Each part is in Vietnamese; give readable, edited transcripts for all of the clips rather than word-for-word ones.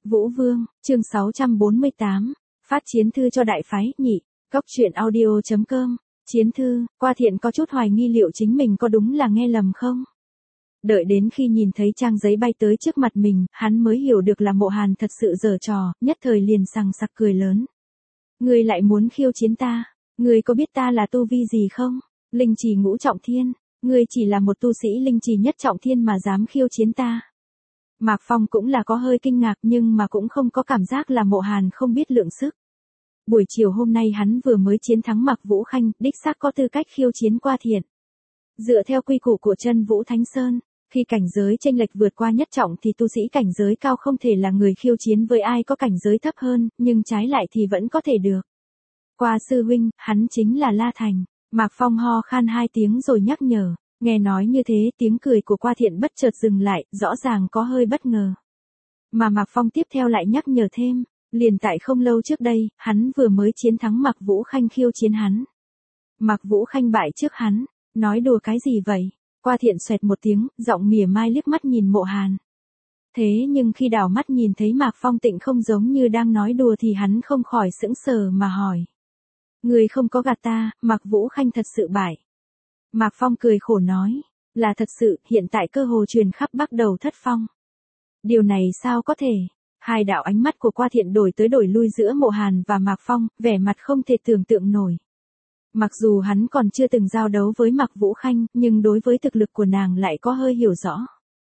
Vũ Vương, chương 648, phát chiến thư cho đại phái, nhị, Cốc truyện audio.com, chiến thư, Qua Thiện có chút hoài nghi liệu chính mình có đúng là nghe lầm không? Đợi đến khi nhìn thấy trang giấy bay tới trước mặt mình, hắn mới hiểu được là Mộ Hàn thật sự giở trò, nhất thời liền sằng sặc cười lớn. Ngươi lại muốn khiêu chiến ta, ngươi có biết ta là tu vi gì không? Linh trì ngũ trọng thiên, ngươi chỉ là một tu sĩ linh trì nhất trọng thiên mà dám khiêu chiến ta. Mạc Phong cũng là có hơi kinh ngạc nhưng mà cũng không có cảm giác là Mộ Hàn không biết lượng sức. Buổi chiều hôm nay hắn vừa mới chiến thắng Mạc Vũ Khanh, đích xác có tư cách khiêu chiến Qua Thiện. Dựa theo quy củ của Chân Vũ Thánh Sơn, khi cảnh giới chênh lệch vượt qua nhất trọng thì tu sĩ cảnh giới cao không thể là người khiêu chiến với ai có cảnh giới thấp hơn, nhưng trái lại thì vẫn có thể được. Qua sư huynh, hắn chính là La Thành. Mạc Phong ho khan hai tiếng rồi nhắc nhở. Nghe nói như thế tiếng cười của Qua Thiện bất chợt dừng lại, rõ ràng có hơi bất ngờ. Mà Mạc Phong tiếp theo lại nhắc nhở thêm, liền tại không lâu trước đây, hắn vừa mới chiến thắng Mạc Vũ Khanh khiêu chiến hắn. Mạc Vũ Khanh bại trước hắn, nói đùa cái gì vậy? Qua Thiện xoẹt một tiếng, giọng mỉa mai liếc mắt nhìn Mộ Hàn. Thế nhưng khi đảo mắt nhìn thấy Mạc Phong tịnh không giống như đang nói đùa thì hắn không khỏi sững sờ mà hỏi. Người không có gạt ta, Mạc Vũ Khanh thật sự bại. Mạc Phong cười khổ nói, là thật sự, hiện tại cơ hồ truyền khắp Bắc Đầu Thất Phong. Điều này sao có thể? Hai đạo ánh mắt của Qua Thiện đổi tới đổi lui giữa Mộ Hàn và Mạc Phong, vẻ mặt không thể tưởng tượng nổi. Mặc dù hắn còn chưa từng giao đấu với Mạc Vũ Khanh, nhưng đối với thực lực của nàng lại có hơi hiểu rõ.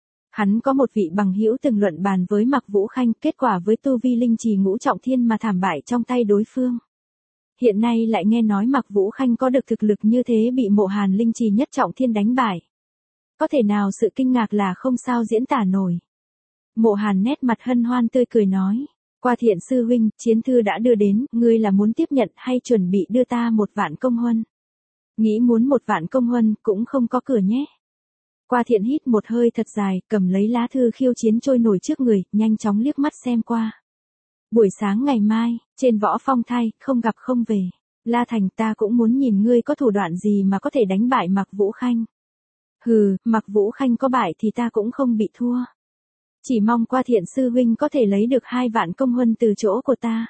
Hắn có một vị bằng hữu từng luận bàn với Mạc Vũ Khanh, kết quả với tu vi linh trì ngũ trọng thiên mà thảm bại trong tay đối phương. Hiện nay lại nghe nói Mạc Vũ Khanh có được thực lực như thế bị Mộ Hàn linh trì nhất trọng thiên đánh bại. Có thể nào sự kinh ngạc là không sao diễn tả nổi. Mộ Hàn nét mặt hân hoan tươi cười nói, Qua Thiện sư huynh, chiến thư đã đưa đến, ngươi là muốn tiếp nhận hay chuẩn bị đưa ta 1.000 công huân? Nghĩ muốn 1.000 công huân cũng không có cửa nhé. Qua Thiện hít một hơi thật dài, cầm lấy lá thư khiêu chiến trôi nổi trước người, nhanh chóng liếc mắt xem qua. Buổi sáng ngày mai, trên Võ Phong Thai, không gặp không về. La Thành, ta cũng muốn nhìn ngươi có thủ đoạn gì mà có thể đánh bại Mạc Vũ Khanh. Hừ, Mạc Vũ Khanh có bại thì ta cũng không bị thua. Chỉ mong Qua Thiện sư huynh có thể lấy được 2.000 công huân từ chỗ của ta.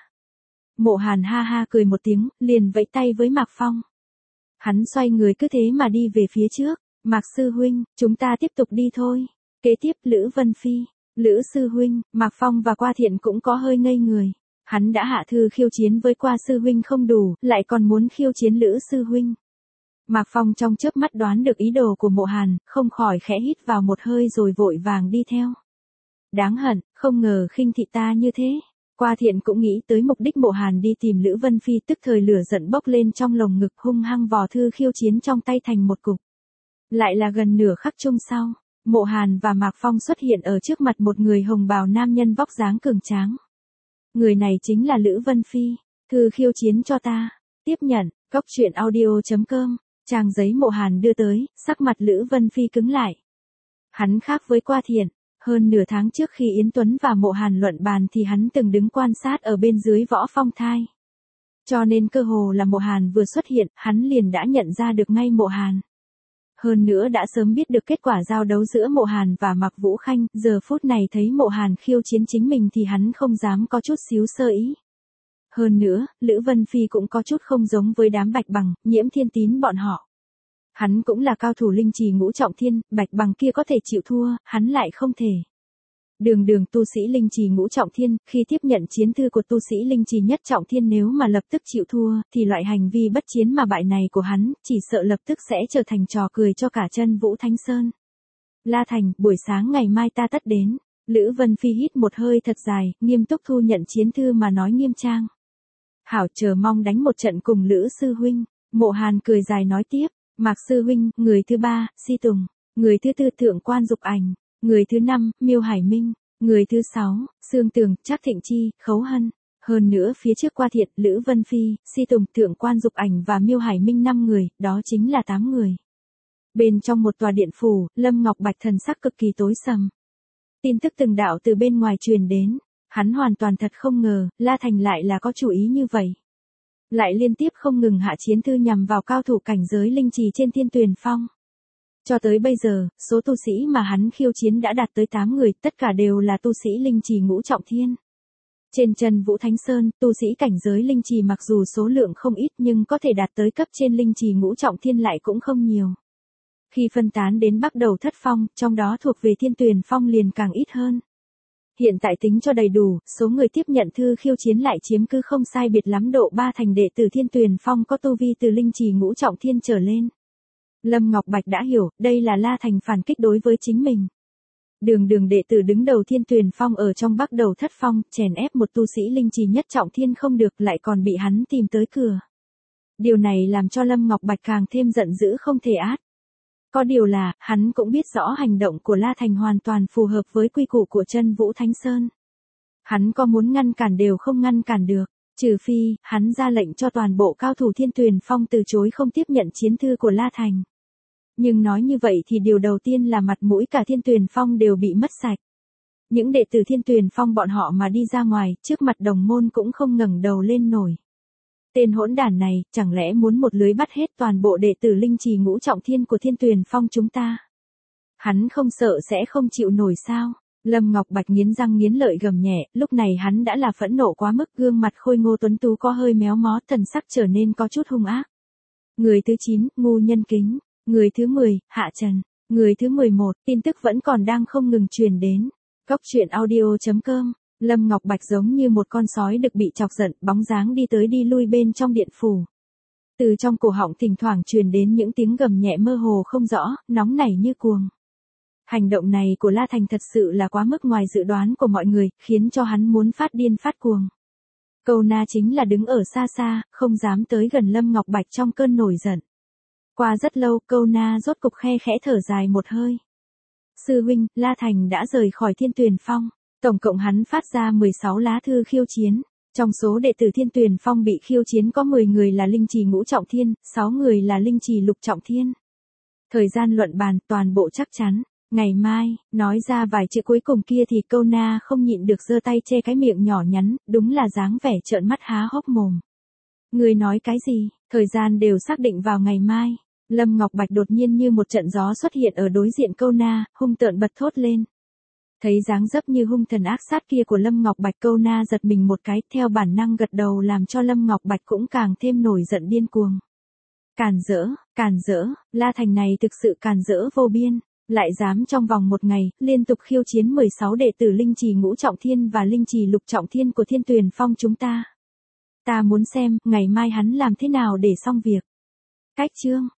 Mộ Hàn ha ha cười một tiếng, liền vẫy tay với Mạc Phong. Hắn xoay người cứ thế mà đi về phía trước. Mạc sư huynh, chúng ta tiếp tục đi thôi. Kế tiếp Lữ Vân Phi. Lữ sư huynh, Mạc Phong và Qua Thiện cũng có hơi ngây người. Hắn đã hạ thư khiêu chiến với Qua sư huynh không đủ, lại còn muốn khiêu chiến Lữ sư huynh. Mạc Phong trong chớp mắt đoán được ý đồ của Mộ Hàn, không khỏi khẽ hít vào một hơi rồi vội vàng đi theo. Đáng hận, không ngờ khinh thị ta như thế. Qua Thiện cũng nghĩ tới mục đích Mộ Hàn đi tìm Lữ Vân Phi, tức thời lửa giận bốc lên trong lồng ngực, hung hăng vò thư khiêu chiến trong tay thành một cục. Lại là gần nửa khắc chung sau, Mộ Hàn và Mạc Phong xuất hiện ở trước mặt một người hồng bào nam nhân vóc dáng cường tráng. Người này chính là Lữ Vân Phi. Thư khiêu chiến cho ta. Tiếp nhận, Cốc truyện audio.com. Trang giấy Mộ Hàn đưa tới, sắc mặt Lữ Vân Phi cứng lại. Hắn khác với Qua Thiện. Hơn nửa tháng trước khi Yến Tuấn và Mộ Hàn luận bàn thì hắn từng đứng quan sát ở bên dưới Võ Phong Thai. Cho nên cơ hồ là Mộ Hàn vừa xuất hiện, hắn liền đã nhận ra được ngay Mộ Hàn. Hơn nữa đã sớm biết được kết quả giao đấu giữa Mộ Hàn và Mạc Vũ Khanh, giờ phút này thấy Mộ Hàn khiêu chiến chính mình thì hắn không dám có chút xíu sơ ý. Hơn nữa, Lữ Vân Phi cũng có chút không giống với đám Bạch Bằng, Nhiễm Thiên Tín bọn họ. Hắn cũng là cao thủ linh trì ngũ trọng thiên, Bạch Bằng kia có thể chịu thua, hắn lại không thể. Đường tu sĩ linh trì ngũ trọng thiên, khi tiếp nhận chiến thư của tu sĩ linh trì nhất trọng thiên nếu mà lập tức chịu thua, thì loại hành vi bất chiến mà bại này của hắn, chỉ sợ lập tức sẽ trở thành trò cười cho cả Chân Vũ Thánh Sơn. La Thành, buổi sáng ngày mai ta tất đến. Lữ Vân Phi hít một hơi thật dài, nghiêm túc thu nhận chiến thư mà nói nghiêm trang. Hảo, chờ mong đánh một trận cùng Lữ sư huynh. Mộ Hàn cười dài nói tiếp, Mạc sư huynh, người thứ 3, Si Tùng, người thứ 4, Thượng Quan Dục Ảnh, người thứ 5, Miêu Hải Minh, người thứ 6, Sương Tường, Trác Thịnh Chi, Khấu Hân. Hơn nữa phía trước Qua Thiện, Lữ Vân Phi, Si Tùng, Thượng Quan Dục Ảnh và Miêu Hải Minh 5 người, đó chính là 8 người. Bên trong một tòa điện phủ, Lâm Ngọc Bạch thần sắc cực kỳ tối sầm. Tin tức từng đạo từ bên ngoài truyền đến, hắn hoàn toàn thật không ngờ, La Thành lại là có chủ ý như vậy. Lại liên tiếp không ngừng hạ chiến thư nhằm vào cao thủ cảnh giới linh trì trên Thiên Tuyền Phong. Cho tới bây giờ, số tu sĩ mà hắn khiêu chiến đã đạt tới 8 người, tất cả đều là tu sĩ linh trì ngũ trọng thiên. Trên chân Vũ Thánh Sơn, tu sĩ cảnh giới linh trì mặc dù số lượng không ít nhưng có thể đạt tới cấp trên linh trì ngũ trọng thiên lại cũng không nhiều. Khi phân tán đến Bắc Đầu Thất Phong, trong đó thuộc về Thiên Tuyền Phong liền càng ít hơn. Hiện tại tính cho đầy đủ, số người tiếp nhận thư khiêu chiến lại chiếm cứ không sai biệt lắm độ 3 thành đệ tử Thiên Tuyền Phong có tu vi từ linh trì ngũ trọng thiên trở lên. Lâm Ngọc Bạch đã hiểu, đây là La Thành phản kích đối với chính mình. Đường đệ tử đứng đầu Thiên Tuyền Phong ở trong Bắc Đầu Thất Phong, chèn ép một tu sĩ linh trì nhất trọng thiên không được lại còn bị hắn tìm tới cửa. Điều này làm cho Lâm Ngọc Bạch càng thêm giận dữ không thể át. Có điều là, hắn cũng biết rõ hành động của La Thành hoàn toàn phù hợp với quy củ của chân Vũ Thánh Sơn. Hắn có muốn ngăn cản đều không ngăn cản được, trừ phi, hắn ra lệnh cho toàn bộ cao thủ Thiên Tuyền Phong từ chối không tiếp nhận chiến thư của La Thành. Nhưng nói như vậy thì điều đầu tiên là mặt mũi cả Thiên Tuyền Phong đều bị mất sạch. Những đệ tử Thiên Tuyền Phong bọn họ mà đi ra ngoài, trước mặt đồng môn cũng không ngẩng đầu lên nổi. Tên hỗn đản này, chẳng lẽ muốn một lưới bắt hết toàn bộ đệ tử linh trì ngũ trọng thiên của Thiên Tuyền Phong chúng ta? Hắn không sợ sẽ không chịu nổi sao? Lâm Ngọc Bạch nghiến răng nghiến lợi gầm nhẹ, lúc này hắn đã là phẫn nộ quá mức, gương mặt khôi ngô tuấn tú có hơi méo mó, thần sắc trở nên có chút hung ác. Người thứ 9, Ngu Nhân Kính. Người thứ 10, Hạ Trần. Người thứ 11, tin tức vẫn còn đang không ngừng truyền đến. Góc truyện audio.com. Lâm Ngọc Bạch giống như một con sói được bị chọc giận, bóng dáng đi tới đi lui bên trong điện phủ. Từ trong cổ họng thỉnh thoảng truyền đến những tiếng gầm nhẹ mơ hồ không rõ, nóng nảy như cuồng. Hành động này của La Thành thật sự là quá mức ngoài dự đoán của mọi người, khiến cho hắn muốn phát điên phát cuồng. Câu Na chính là đứng ở xa xa, không dám tới gần Lâm Ngọc Bạch trong cơn nổi giận. Qua rất lâu, Câu Na rốt cục khe khẽ thở dài một hơi. Sư huynh, La Thành đã rời khỏi Thiên Tuyền Phong. Tổng cộng hắn phát ra 16 lá thư khiêu chiến. Trong số đệ tử Thiên Tuyền Phong bị khiêu chiến có 10 người là linh trì ngũ trọng thiên, 6 người là linh trì lục trọng thiên. Thời gian luận bàn toàn bộ chắc chắn. Ngày mai, nói ra vài chữ cuối cùng kia thì Câu Na không nhịn được giơ tay che cái miệng nhỏ nhắn, đúng là dáng vẻ trợn mắt há hốc mồm. Người nói cái gì? Thời gian đều xác định vào ngày mai. Lâm Ngọc Bạch đột nhiên như một trận gió xuất hiện ở đối diện Câu Na, hung tợn bật thốt lên. Thấy dáng dấp như hung thần ác sát kia của Lâm Ngọc Bạch, Câu Na giật mình một cái, theo bản năng gật đầu làm cho Lâm Ngọc Bạch cũng càng thêm nổi giận điên cuồng. Càn rỡ, La Thành này thực sự càn rỡ vô biên, lại dám trong vòng một ngày, liên tục khiêu chiến 16 đệ tử linh trì ngũ trọng thiên và linh trì lục trọng thiên của Thiên Tuyền Phong chúng ta. Ta muốn xem, ngày mai hắn làm thế nào để xong việc. Cách chương.